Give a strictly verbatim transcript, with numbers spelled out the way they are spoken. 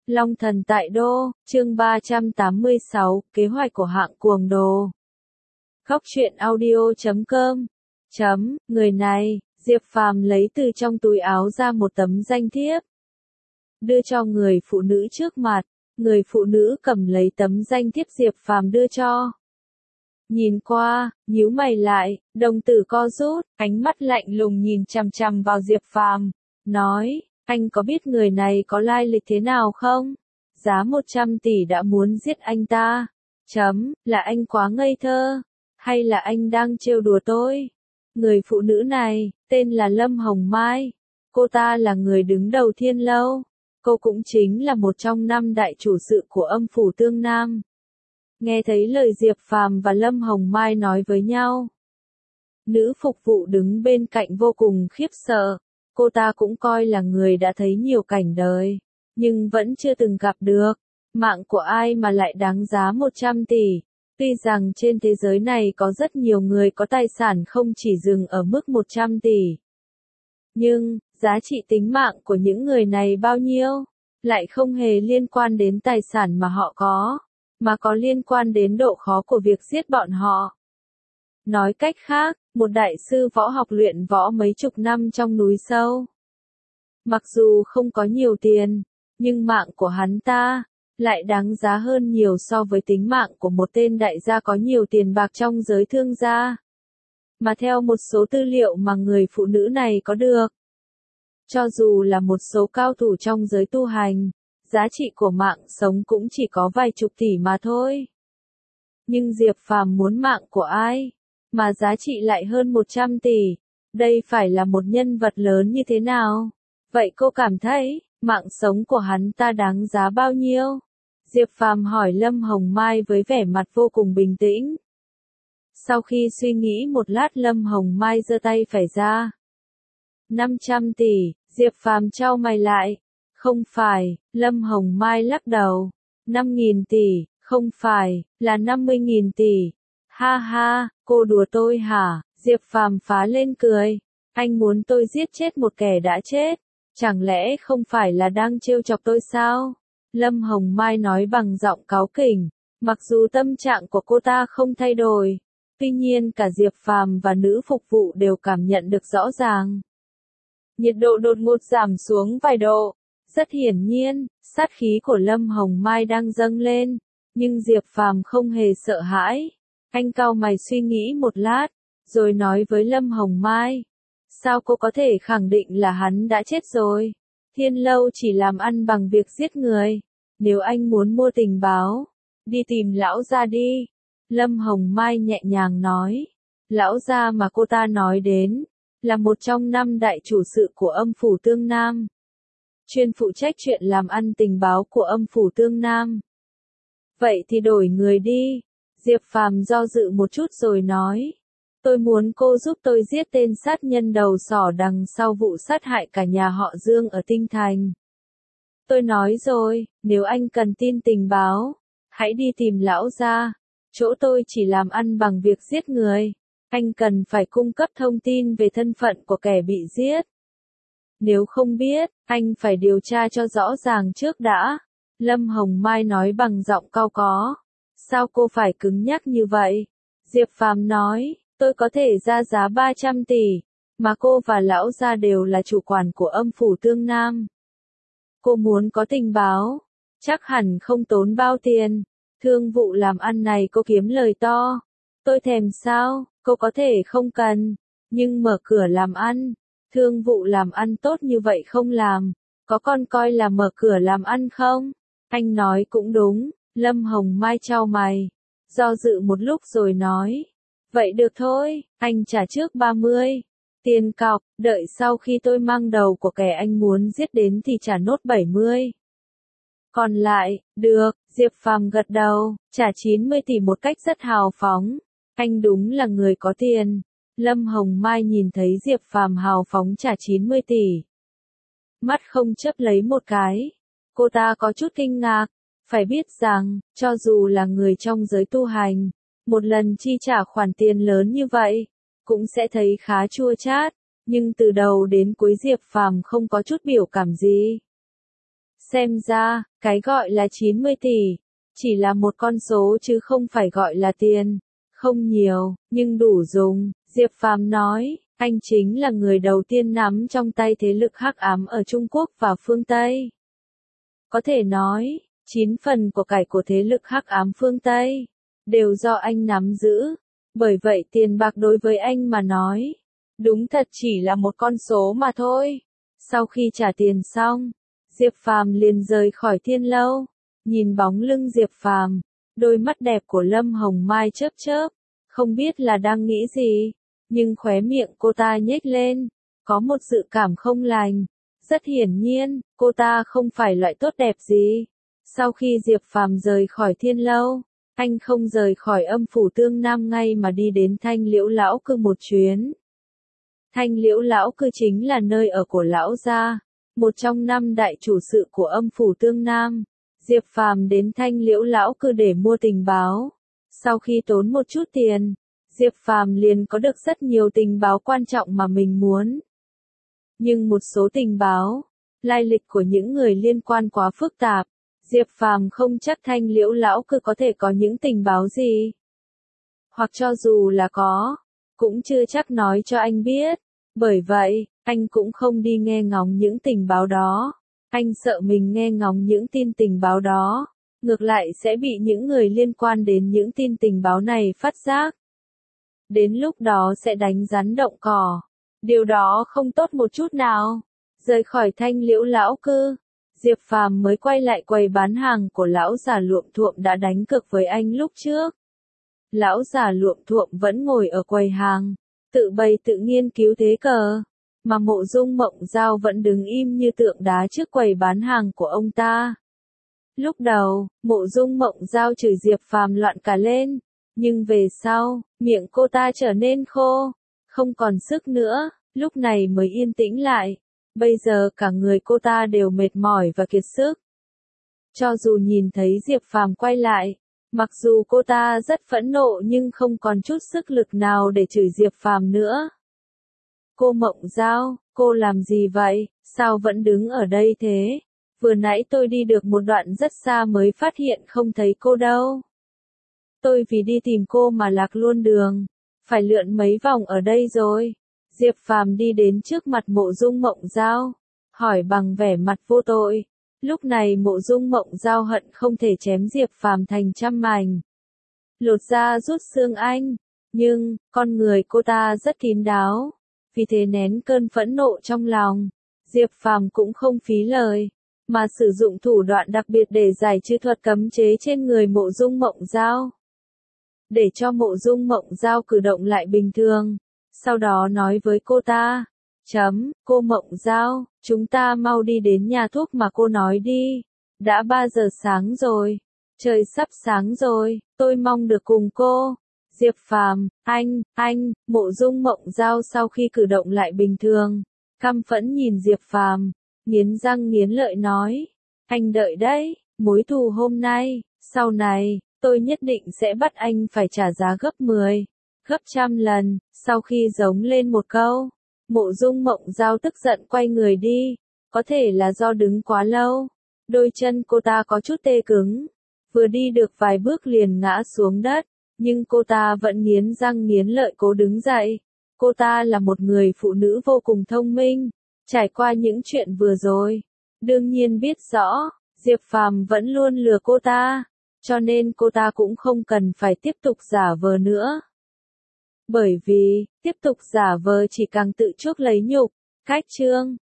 Long thần tại đô, chương ba trăm tám mươi sáu, kế hoạch của hạng cuồng đồ. Góc truyện audio chấm com. Chấm, người này, Diệp Phàm lấy từ trong túi áo ra một tấm danh thiếp. Đưa cho người phụ nữ trước mặt, người phụ nữ cầm lấy tấm danh thiếp Diệp Phàm đưa cho. Nhìn qua, nhíu mày lại, đồng tử co rút, ánh mắt lạnh lùng nhìn chằm chằm vào Diệp Phàm, nói, anh có biết người này có lai lịch thế nào không? Giá một trăm tỷ đã muốn giết anh ta. Chấm, là anh quá ngây thơ, hay là anh đang trêu đùa tôi? Người phụ nữ này, tên là Lâm Hồng Mai. Cô ta là người đứng đầu Thiên Lâu. Cô cũng chính là một trong năm đại chủ sự của âm phủ Tương Nam. Nghe thấy lời Diệp Phàm và Lâm Hồng Mai nói với nhau, nữ phục vụ đứng bên cạnh vô cùng khiếp sợ. Cô ta cũng coi là người đã thấy nhiều cảnh đời, nhưng vẫn chưa từng gặp được mạng của ai mà lại đáng giá một trăm tỷ. Tuy rằng trên thế giới này có rất nhiều người có tài sản không chỉ dừng ở mức một trăm tỷ, nhưng giá trị tính mạng của những người này bao nhiêu, lại không hề liên quan đến tài sản mà họ có, mà có liên quan đến độ khó của việc giết bọn họ. Nói cách khác, một đại sư võ học luyện võ mấy chục năm trong núi sâu. Mặc dù không có nhiều tiền, nhưng mạng của hắn ta lại đáng giá hơn nhiều so với tính mạng của một tên đại gia có nhiều tiền bạc trong giới thương gia. Mà theo một số tư liệu mà người phụ nữ này có được, cho dù là một số cao thủ trong giới tu hành, giá trị của mạng sống cũng chỉ có vài chục tỷ mà thôi. Nhưng Diệp Phàm muốn mạng của ai mà giá trị lại hơn một trăm tỷ, đây phải là một nhân vật lớn như thế nào? Vậy cô cảm thấy, mạng sống của hắn ta đáng giá bao nhiêu? Diệp Phàm hỏi Lâm Hồng Mai với vẻ mặt vô cùng bình tĩnh. Sau khi suy nghĩ một lát, Lâm Hồng Mai giơ tay phải ra. năm trăm tỷ, Diệp Phàm chau mày lại. Không phải, Lâm Hồng Mai lắc đầu. năm nghìn tỷ, không phải, là năm mươi nghìn tỷ. Ha ha, cô đùa tôi hả? Diệp Phàm phá lên cười. Anh muốn tôi giết chết một kẻ đã chết, chẳng lẽ không phải là đang trêu chọc tôi sao? Lâm Hồng Mai nói bằng giọng cáu kỉnh, mặc dù tâm trạng của cô ta không thay đổi, tuy nhiên cả Diệp Phàm và nữ phục vụ đều cảm nhận được rõ ràng. Nhiệt độ đột ngột giảm xuống vài độ, rất hiển nhiên, sát khí của Lâm Hồng Mai đang dâng lên, nhưng Diệp Phàm không hề sợ hãi. Anh cau mày suy nghĩ một lát, rồi nói với Lâm Hồng Mai, sao cô có thể khẳng định là hắn đã chết rồi? Thiên Lâu chỉ làm ăn bằng việc giết người. Nếu anh muốn mua tình báo, đi tìm lão gia đi. Lâm Hồng Mai nhẹ nhàng nói. Lão gia mà cô ta nói đến, là một trong năm đại chủ sự của âm phủ Tương Nam, chuyên phụ trách chuyện làm ăn tình báo của âm phủ Tương Nam. Vậy thì đổi người đi. Diệp Phàm do dự một chút rồi nói. Tôi muốn cô giúp tôi giết tên sát nhân đầu sỏ đằng sau vụ sát hại cả nhà họ Dương ở Tinh Thành. Tôi nói rồi, nếu anh cần tin tình báo, hãy đi tìm lão gia. Chỗ tôi chỉ làm ăn bằng việc giết người. Anh cần phải cung cấp thông tin về thân phận của kẻ bị giết. Nếu không biết, anh phải điều tra cho rõ ràng trước đã. Lâm Hồng Mai nói bằng giọng cau có. Sao cô phải cứng nhắc như vậy? Diệp Phàm nói, tôi có thể ra giá ba trăm tỷ, mà cô và lão gia đều là chủ quản của âm phủ Tương Nam. Cô muốn có tình báo, chắc hẳn không tốn bao tiền. Thương vụ làm ăn này cô kiếm lời to. Tôi thèm sao, cô có thể không cần, nhưng mở cửa làm ăn, thương vụ làm ăn tốt như vậy không làm, có con coi là mở cửa làm ăn không? Anh nói cũng đúng. Lâm Hồng Mai chau mày, do dự một lúc rồi nói. Vậy được thôi, anh trả trước ba mươi. Tiền cọc, đợi sau khi tôi mang đầu của kẻ anh muốn giết đến thì trả nốt bảy mươi. Còn lại, được, Diệp Phàm gật đầu, trả chín mươi tỷ một cách rất hào phóng. Anh đúng là người có tiền. Lâm Hồng Mai nhìn thấy Diệp Phàm hào phóng trả chín mươi tỷ. Mắt không chớp lấy một cái. Cô ta có chút kinh ngạc. Phải biết rằng, cho dù là người trong giới tu hành, một lần chi trả khoản tiền lớn như vậy, cũng sẽ thấy khá chua chát, nhưng từ đầu đến cuối Diệp Phàm không có chút biểu cảm gì. Xem ra, cái gọi là chín mươi tỷ, chỉ là một con số chứ không phải gọi là tiền. Không nhiều, nhưng đủ dùng, Diệp Phàm nói, anh chính là người đầu tiên nắm trong tay thế lực hắc ám ở Trung Quốc và phương Tây. Có thể nói, chín phần của cải của thế lực hắc ám phương Tây, đều do anh nắm giữ. Bởi vậy tiền bạc đối với anh mà nói, đúng thật chỉ là một con số mà thôi. Sau khi trả tiền xong, Diệp Phàm liền rời khỏi Thiên Lâu. Nhìn bóng lưng Diệp Phàm, đôi mắt đẹp của Lâm Hồng Mai chớp chớp, không biết là đang nghĩ gì, nhưng khóe miệng cô ta nhếch lên, có một dự cảm không lành. Rất hiển nhiên, cô ta không phải loại tốt đẹp gì. Sau khi Diệp Phàm rời khỏi Thiên Lâu, anh không rời khỏi âm phủ Tương Nam ngay mà đi đến Thanh Liễu Lão Cư một chuyến. Thanh Liễu Lão Cư chính là nơi ở của lão gia, một trong năm đại chủ sự của âm phủ Tương Nam. Diệp Phàm đến Thanh Liễu Lão Cư để mua tình báo. Sau khi tốn một chút tiền, Diệp Phàm liền có được rất nhiều tình báo quan trọng mà mình muốn. Nhưng một số tình báo, lai lịch của những người liên quan quá phức tạp, Diệp Phàm không chắc Thanh Liễu Lão Cư có thể có những tình báo gì. Hoặc cho dù là có, cũng chưa chắc nói cho anh biết. Bởi vậy, anh cũng không đi nghe ngóng những tình báo đó. Anh sợ mình nghe ngóng những tin tình báo đó, ngược lại sẽ bị những người liên quan đến những tin tình báo này phát giác. Đến lúc đó sẽ đánh rắn động cỏ. Điều đó không tốt một chút nào. Rời khỏi Thanh Liễu Lão Cư, Diệp Phàm mới quay lại quầy bán hàng của lão già luộm thuộm đã đánh cược với anh lúc trước. Lão già luộm thuộm vẫn ngồi ở quầy hàng, tự bày tự nghiên cứu thế cờ, mà Mộ Dung Mộng Giao vẫn đứng im như tượng đá trước quầy bán hàng của ông ta. Lúc đầu, Mộ Dung Mộng Giao chửi Diệp Phàm loạn cả lên, nhưng về sau, miệng cô ta trở nên khô, không còn sức nữa, lúc này mới yên tĩnh lại. Bây giờ cả người cô ta đều mệt mỏi và kiệt sức. Cho dù nhìn thấy Diệp Phàm quay lại, mặc dù cô ta rất phẫn nộ nhưng không còn chút sức lực nào để chửi Diệp Phàm nữa. Cô Mộng Giao, cô làm gì vậy, sao vẫn đứng ở đây thế? Vừa nãy tôi đi được một đoạn rất xa mới phát hiện không thấy cô đâu. Tôi vì đi tìm cô mà lạc luôn đường, phải lượn mấy vòng ở đây rồi. Diệp Phàm đi đến trước mặt Mộ Dung Mộng Giao, hỏi bằng vẻ mặt vô tội. Lúc này Mộ Dung Mộng Giao hận không thể chém Diệp Phàm thành trăm mảnh, lột da rút xương anh, nhưng con người cô ta rất kín đáo, vì thế nén cơn phẫn nộ trong lòng. Diệp Phàm cũng không phí lời, mà sử dụng thủ đoạn đặc biệt để giải trừ thuật cấm chế trên người Mộ Dung Mộng Giao, để cho Mộ Dung Mộng Giao cử động lại bình thường. Sau đó nói với cô ta, chấm, cô Mộng Giao, chúng ta mau đi đến nhà thuốc mà cô nói đi. Đã ba giờ sáng rồi, trời sắp sáng rồi, tôi mong được cùng cô. Diệp Phàm, anh, anh, Mộ Dung Mộng Giao sau khi cử động lại bình thường, căm phẫn nhìn Diệp Phàm, nghiến răng nghiến lợi nói, anh đợi đấy, mối thù hôm nay, sau này, tôi nhất định sẽ bắt anh phải trả giá gấp mười, gấp trăm lần. Sau khi giống lên một câu, Mộ Dung Mộng Giao tức giận quay người đi, có thể là do đứng quá lâu, đôi chân cô ta có chút tê cứng, vừa đi được vài bước liền ngã xuống đất, nhưng cô ta vẫn nghiến răng nghiến lợi cố đứng dậy. Cô ta là một người phụ nữ vô cùng thông minh, trải qua những chuyện vừa rồi, đương nhiên biết rõ, Diệp Phàm vẫn luôn lừa cô ta, cho nên cô ta cũng không cần phải tiếp tục giả vờ nữa. Bởi vì, tiếp tục giả vờ chỉ càng tự chuốc lấy nhục. Cách chương